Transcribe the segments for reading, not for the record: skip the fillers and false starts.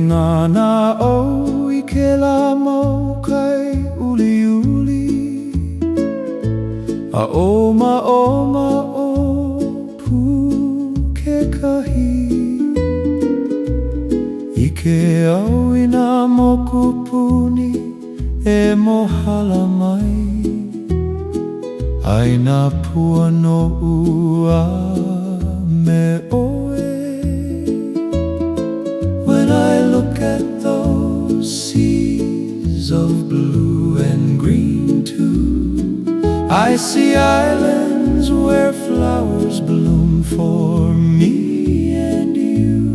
ngana o I ke la mau kai uliuli A oma o pu ke kahi I ke au I nā moku puni e mohala mai Ai nā pua no ua me oe When I look at those seas of blue and green too I see islands where flowers bloom for me and you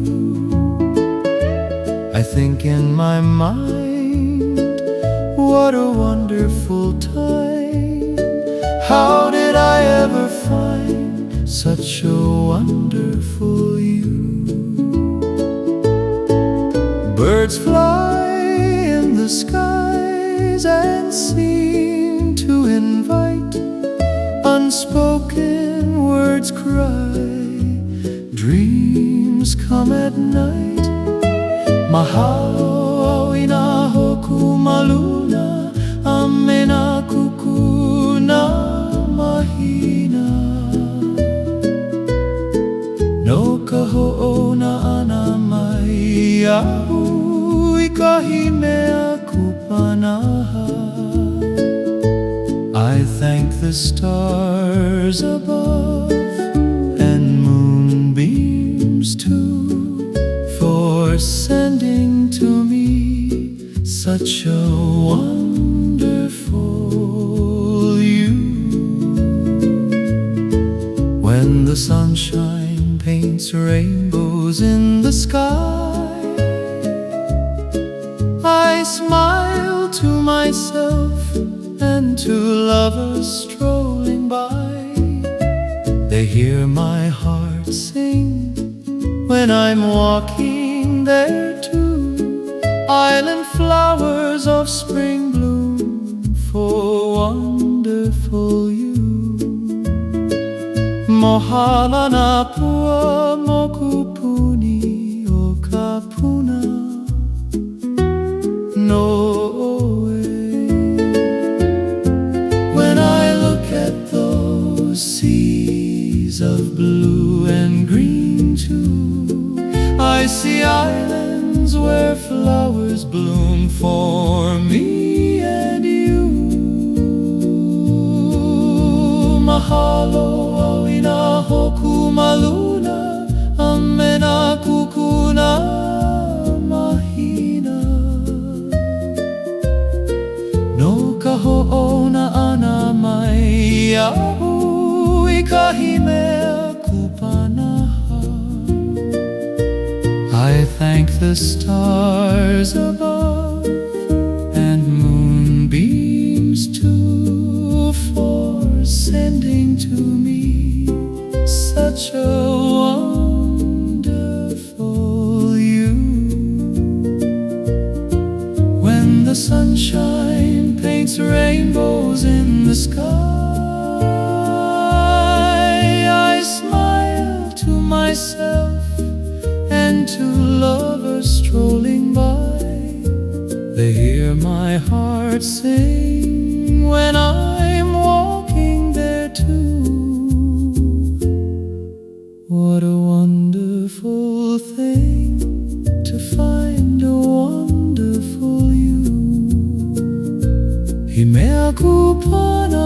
I think in my mind, what a wonderful time How did I ever find such a wonderful you Birds fly in the skies and seem to invite Unspoken words cry Dreams come at night Mahalo au ina hoku maluna Amena kukuna mahina No ka ho'ona ana mai ahu I kahi mea kupanaha I thank the stars above and moonbeams too For sending to me such a wonderful you When the sunshine paints rainbows in the sky I smile to myself and to lovers strolling by They hear my heart sing when I'm walking there too Island flowers of spring bloom for wonderful you Mohala na pua moku puni o ka puna no way When I look at those seas of blue and green too I see islands where flowers bloom for me and you Mahalo au ina hoku maluna Amena kukuna mahina No ka ho'ona ana mai ahu I kahi mea kupanaha I thank the stars above and moonbeams too For sending to me such a wonderful you When the sunshine paints rainbows in the sky I smile to myself and to lovers strolling by They hear my heart sing when I'm walking there too What a wonderful thing to find a wonderful you Himea kupana